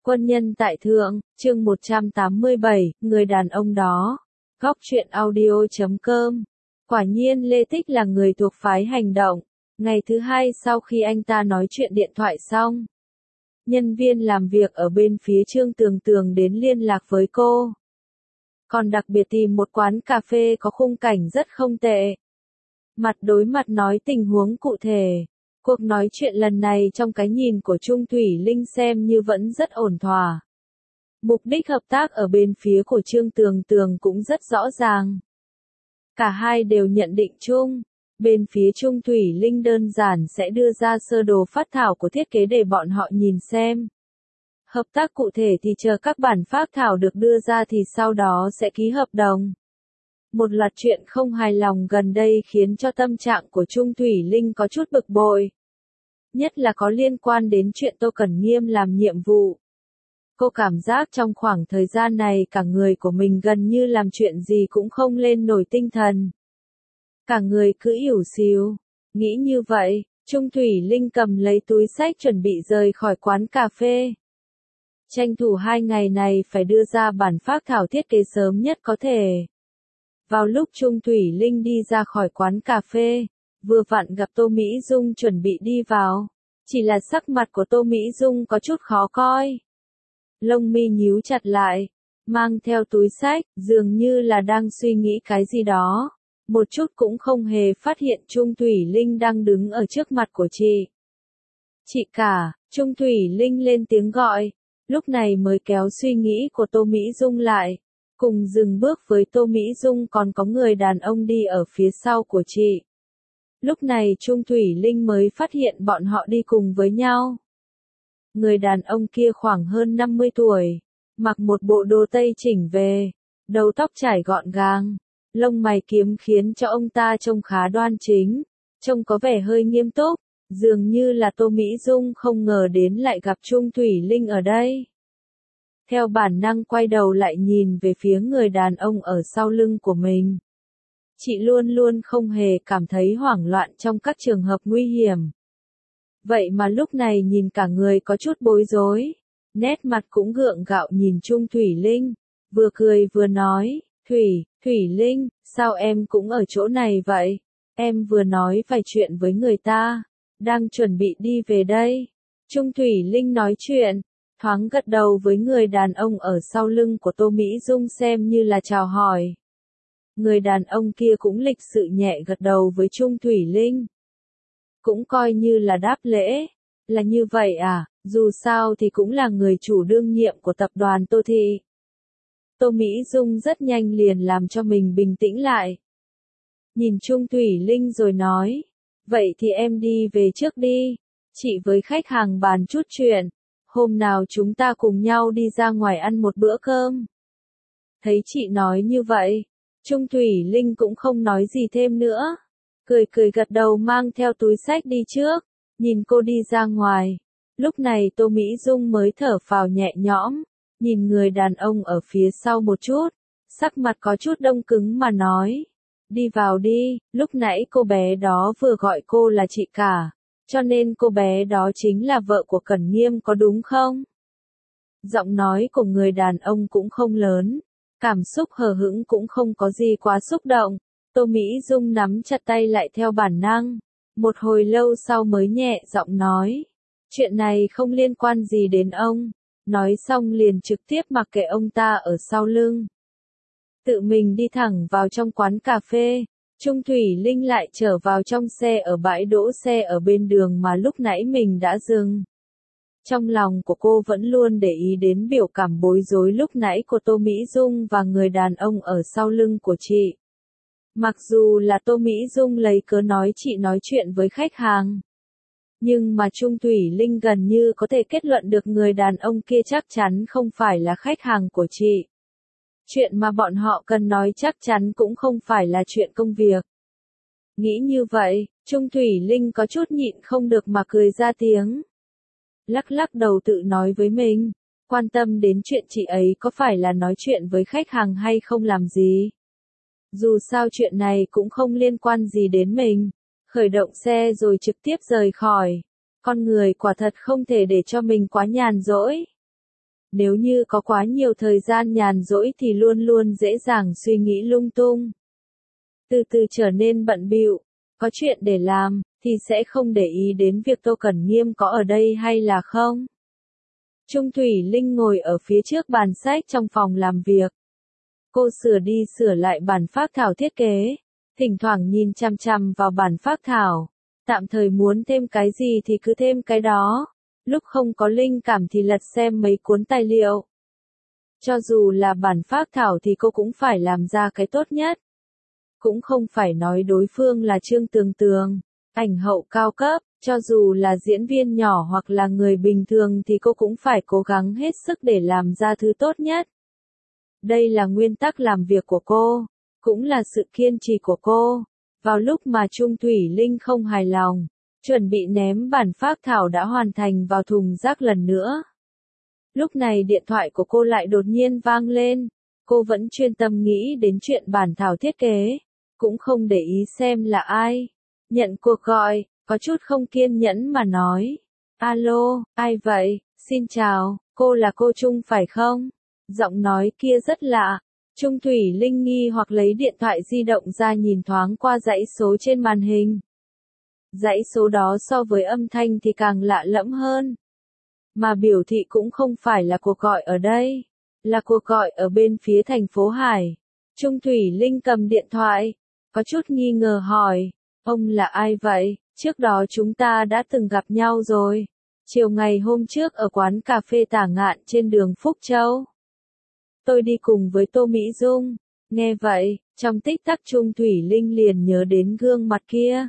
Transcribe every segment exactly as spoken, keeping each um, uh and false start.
Quân nhân tại thượng, chương một trăm tám mươi bảy, người đàn ông đó. Góc truyện audio chấm com. Quả nhiên Lê Tích là người thuộc phái hành động. Ngày thứ hai sau khi anh ta nói chuyện điện thoại xong, nhân viên làm việc ở bên phía Trương Tường Tường đến liên lạc với cô. Còn đặc biệt tìm một quán cà phê có khung cảnh rất không tệ. Mặt đối mặt nói tình huống cụ thể. Cuộc nói chuyện lần này trong cái nhìn của Trung Thủy Linh xem như vẫn rất ổn thỏa. Mục đích hợp tác ở bên phía của Trương Tường Tường cũng rất rõ ràng. Cả hai đều nhận định chung. Bên phía Trung Thủy Linh đơn giản sẽ đưa ra sơ đồ phát thảo của thiết kế để bọn họ nhìn xem. Hợp tác cụ thể thì chờ các bản phác thảo được đưa ra thì sau đó sẽ ký hợp đồng. Một loạt chuyện không hài lòng gần đây khiến cho tâm trạng của Trung Thủy Linh có chút bực bội. Nhất là có liên quan đến chuyện Tô Cẩn Nghiêm làm nhiệm vụ. Cô cảm giác trong khoảng thời gian này cả người của mình gần như làm chuyện gì cũng không lên nổi tinh thần. Cả người cứ ỉu xìu. Nghĩ như vậy, Trung Thủy Linh cầm lấy túi xách chuẩn bị rời khỏi quán cà phê. Tranh thủ hai ngày này phải đưa ra bản phác thảo thiết kế sớm nhất có thể. Vào lúc Trung Thủy Linh đi ra khỏi quán cà phê, vừa vặn gặp Tô Mỹ Dung chuẩn bị đi vào. Chỉ là sắc mặt của Tô Mỹ Dung có chút khó coi. Lông mi nhíu chặt lại, mang theo túi xách, dường như là đang suy nghĩ cái gì đó. Một chút cũng không hề phát hiện Trung Thủy Linh đang đứng ở trước mặt của chị. Chị cả, Trung Thủy Linh lên tiếng gọi, lúc này mới kéo suy nghĩ của Tô Mỹ Dung lại. Cùng dừng bước với Tô Mỹ Dung còn có người đàn ông đi ở phía sau của chị. Lúc này Trung Thủy Linh mới phát hiện bọn họ đi cùng với nhau. Người đàn ông kia khoảng hơn năm mươi tuổi, mặc một bộ đồ tây chỉnh về, đầu tóc trải gọn gàng, lông mày kiếm khiến cho ông ta trông khá đoan chính, trông có vẻ hơi nghiêm túc, dường như là Tô Mỹ Dung không ngờ đến lại gặp Trung Thủy Linh ở đây. Theo bản năng quay đầu lại nhìn về phía người đàn ông ở sau lưng của mình. Chị luôn luôn không hề cảm thấy hoảng loạn trong các trường hợp nguy hiểm. Vậy mà lúc này nhìn cả người có chút bối rối, nét mặt cũng gượng gạo nhìn Trung Thủy Linh, vừa cười vừa nói, Thủy, Thủy Linh, sao em cũng ở chỗ này vậy? Em vừa nói vài chuyện với người ta, đang chuẩn bị đi về đây. Trung Thủy Linh nói chuyện, thoáng gật đầu với người đàn ông ở sau lưng của Tô Mỹ Dung xem như là chào hỏi. Người đàn ông kia cũng lịch sự nhẹ gật đầu với Trung Thủy Linh. Cũng coi như là đáp lễ. Là như vậy à, dù sao thì cũng là người chủ đương nhiệm của tập đoàn Tô Thị. Tô Mỹ Dung rất nhanh liền làm cho mình bình tĩnh lại. Nhìn Trung Thủy Linh rồi nói, vậy thì em đi về trước đi. Chị với khách hàng bàn chút chuyện. Hôm nào chúng ta cùng nhau đi ra ngoài ăn một bữa cơm. Thấy chị nói như vậy, Trung Thủy Linh cũng không nói gì thêm nữa. Cười cười gật đầu mang theo túi xách đi trước, nhìn cô đi ra ngoài. Lúc này Tô Mỹ Dung mới thở phào nhẹ nhõm, nhìn người đàn ông ở phía sau một chút, sắc mặt có chút đông cứng mà nói. Đi vào đi, lúc nãy cô bé đó vừa gọi cô là chị cả, cho nên cô bé đó chính là vợ của Cẩn Nghiêm có đúng không? Giọng nói của người đàn ông cũng không lớn, cảm xúc hờ hững cũng không có gì quá xúc động. Tô Mỹ Dung nắm chặt tay lại theo bản năng. Một hồi lâu sau mới nhẹ giọng nói. Chuyện này không liên quan gì đến ông. Nói xong liền trực tiếp mặc kệ ông ta ở sau lưng. Tự mình đi thẳng vào trong quán cà phê. Trung Thủy Linh lại trở vào trong xe ở bãi đỗ xe ở bên đường mà lúc nãy mình đã dừng. Trong lòng của cô vẫn luôn để ý đến biểu cảm bối rối lúc nãy của Tô Mỹ Dung và người đàn ông ở sau lưng của chị. Mặc dù là Tô Mỹ Dung lấy cớ nói chị nói chuyện với khách hàng. Nhưng mà Trung Thủy Linh gần như có thể kết luận được người đàn ông kia chắc chắn không phải là khách hàng của chị. Chuyện mà bọn họ cần nói chắc chắn cũng không phải là chuyện công việc. Nghĩ như vậy, Trung Thủy Linh có chút nhịn không được mà cười ra tiếng. Lắc lắc đầu tự nói với mình, quan tâm đến chuyện chị ấy có phải là nói chuyện với khách hàng hay không làm gì. Dù sao chuyện này cũng không liên quan gì đến mình. Khởi động xe rồi trực tiếp rời khỏi. Con người quả thật không thể để cho mình quá nhàn rỗi. Nếu như có quá nhiều thời gian nhàn rỗi thì luôn luôn dễ dàng suy nghĩ lung tung. Từ từ trở nên bận bịu, có chuyện để làm, thì sẽ không để ý đến việc Tô Cẩn Nghiêm có ở đây hay là không. Trung Thủy Linh ngồi ở phía trước bàn sách trong phòng làm việc. Cô sửa đi sửa lại bản phác thảo thiết kế, thỉnh thoảng nhìn chằm chằm vào bản phác thảo, tạm thời muốn thêm cái gì thì cứ thêm cái đó, lúc không có linh cảm thì lật xem mấy cuốn tài liệu. Cho dù là bản phác thảo thì cô cũng phải làm ra cái tốt nhất. Cũng không phải nói đối phương là Trương Tường Tường, ảnh hậu cao cấp, cho dù là diễn viên nhỏ hoặc là người bình thường thì cô cũng phải cố gắng hết sức để làm ra thứ tốt nhất. Đây là nguyên tắc làm việc của cô, cũng là sự kiên trì của cô. Vào lúc mà Trung Thủy Linh không hài lòng, chuẩn bị ném bản phác thảo đã hoàn thành vào thùng rác lần nữa. Lúc này điện thoại của cô lại đột nhiên vang lên, cô vẫn chuyên tâm nghĩ đến chuyện bản thảo thiết kế, cũng không để ý xem là ai. Nhận cuộc gọi, có chút không kiên nhẫn mà nói. Alo, ai vậy? Xin chào, cô là cô Trung phải không? Giọng nói kia rất lạ. Trung Thủy Linh nghi hoặc lấy điện thoại di động ra nhìn thoáng qua dãy số trên màn hình. Dãy số đó so với âm thanh thì càng lạ lẫm hơn. Mà biểu thị cũng không phải là cuộc gọi ở đây, là cuộc gọi ở bên phía thành phố Hải. Trung Thủy Linh cầm điện thoại, có chút nghi ngờ hỏi, ông là ai vậy? Trước đó chúng ta đã từng gặp nhau rồi. Chiều ngày hôm trước ở quán cà phê Tả Ngạn trên đường Phúc Châu. Tôi đi cùng với Tô Mỹ Dung. Nghe vậy, trong tích tắc Trung Thủy Linh liền nhớ đến gương mặt kia.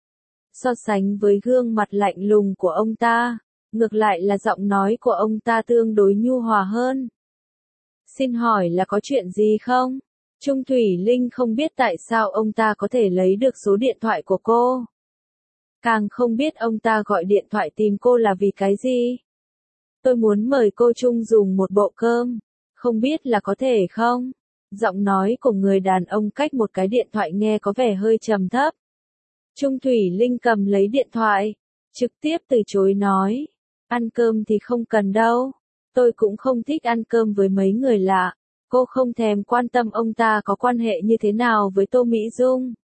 So sánh với gương mặt lạnh lùng của ông ta, ngược lại là giọng nói của ông ta tương đối nhu hòa hơn. Xin hỏi là có chuyện gì không? Trung Thủy Linh không biết tại sao ông ta có thể lấy được số điện thoại của cô. Càng không biết ông ta gọi điện thoại tìm cô là vì cái gì. Tôi muốn mời cô Trung dùng một bộ cơm, không biết là có thể không? Giọng nói của người đàn ông cách một cái điện thoại nghe có vẻ hơi trầm thấp. Trung Thủy Linh cầm lấy điện thoại, trực tiếp từ chối nói, ăn cơm thì không cần đâu, tôi cũng không thích ăn cơm với mấy người lạ, cô không thèm quan tâm ông ta có quan hệ như thế nào với Tô Mỹ Dung.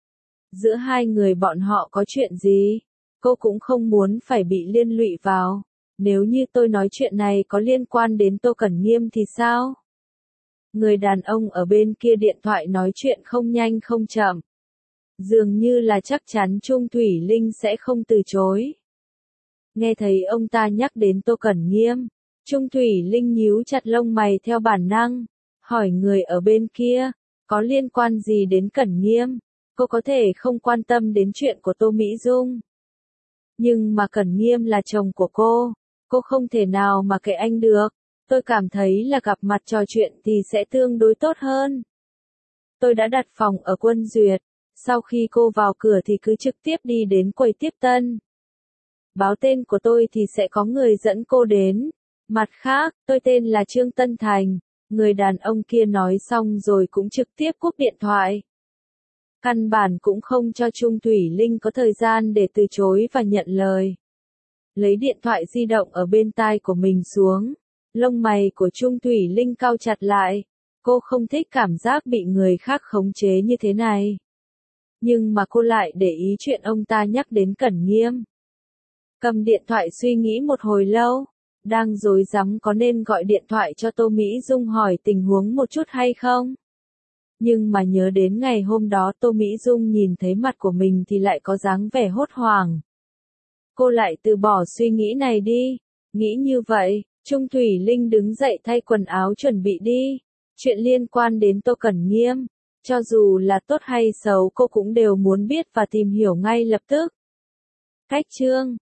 Giữa hai người bọn họ có chuyện gì, cô cũng không muốn phải bị liên lụy vào, nếu như tôi nói chuyện này có liên quan đến Tô Cẩn Nghiêm thì sao? Người đàn ông ở bên kia điện thoại nói chuyện không nhanh không chậm. Dường như là chắc chắn Trung Thủy Linh sẽ không từ chối. Nghe thấy ông ta nhắc đến Tô Cẩn Nghiêm, Trung Thủy Linh nhíu chặt lông mày theo bản năng, hỏi người ở bên kia, có liên quan gì đến Cẩn Nghiêm? Cô có thể không quan tâm đến chuyện của Tô Mỹ Dung. Nhưng mà Cẩn Nghiêm là chồng của cô, cô không thể nào mà kệ anh được. Tôi cảm thấy là gặp mặt trò chuyện thì sẽ tương đối tốt hơn. Tôi đã đặt phòng ở Quân Duyệt, sau khi cô vào cửa thì cứ trực tiếp đi đến quầy tiếp tân. Báo tên của tôi thì sẽ có người dẫn cô đến. Mặt khác, tôi tên là Trương Tân Thành. Người đàn ông kia nói xong rồi cũng trực tiếp cúp điện thoại. Căn bản cũng không cho Trung Thủy Linh có thời gian để từ chối và nhận lời. Lấy điện thoại di động ở bên tai của mình xuống. Lông mày của Trung Thủy Linh cau chặt lại. Cô không thích cảm giác bị người khác khống chế như thế này. Nhưng mà cô lại để ý chuyện ông ta nhắc đến Cẩn Nghiêm. Cầm điện thoại suy nghĩ một hồi lâu. Đang rối rắm có nên gọi điện thoại cho Tô Mỹ Dung hỏi tình huống một chút hay không? Nhưng mà nhớ đến ngày hôm đó Tô Mỹ Dung nhìn thấy mặt của mình thì lại có dáng vẻ hốt hoảng. Cô lại từ bỏ suy nghĩ này đi. Nghĩ như vậy, Trung Thủy Linh đứng dậy thay quần áo chuẩn bị đi. Chuyện liên quan đến Tô Cẩn Nghiêm, cho dù là tốt hay xấu cô cũng đều muốn biết và tìm hiểu ngay lập tức. Cách chương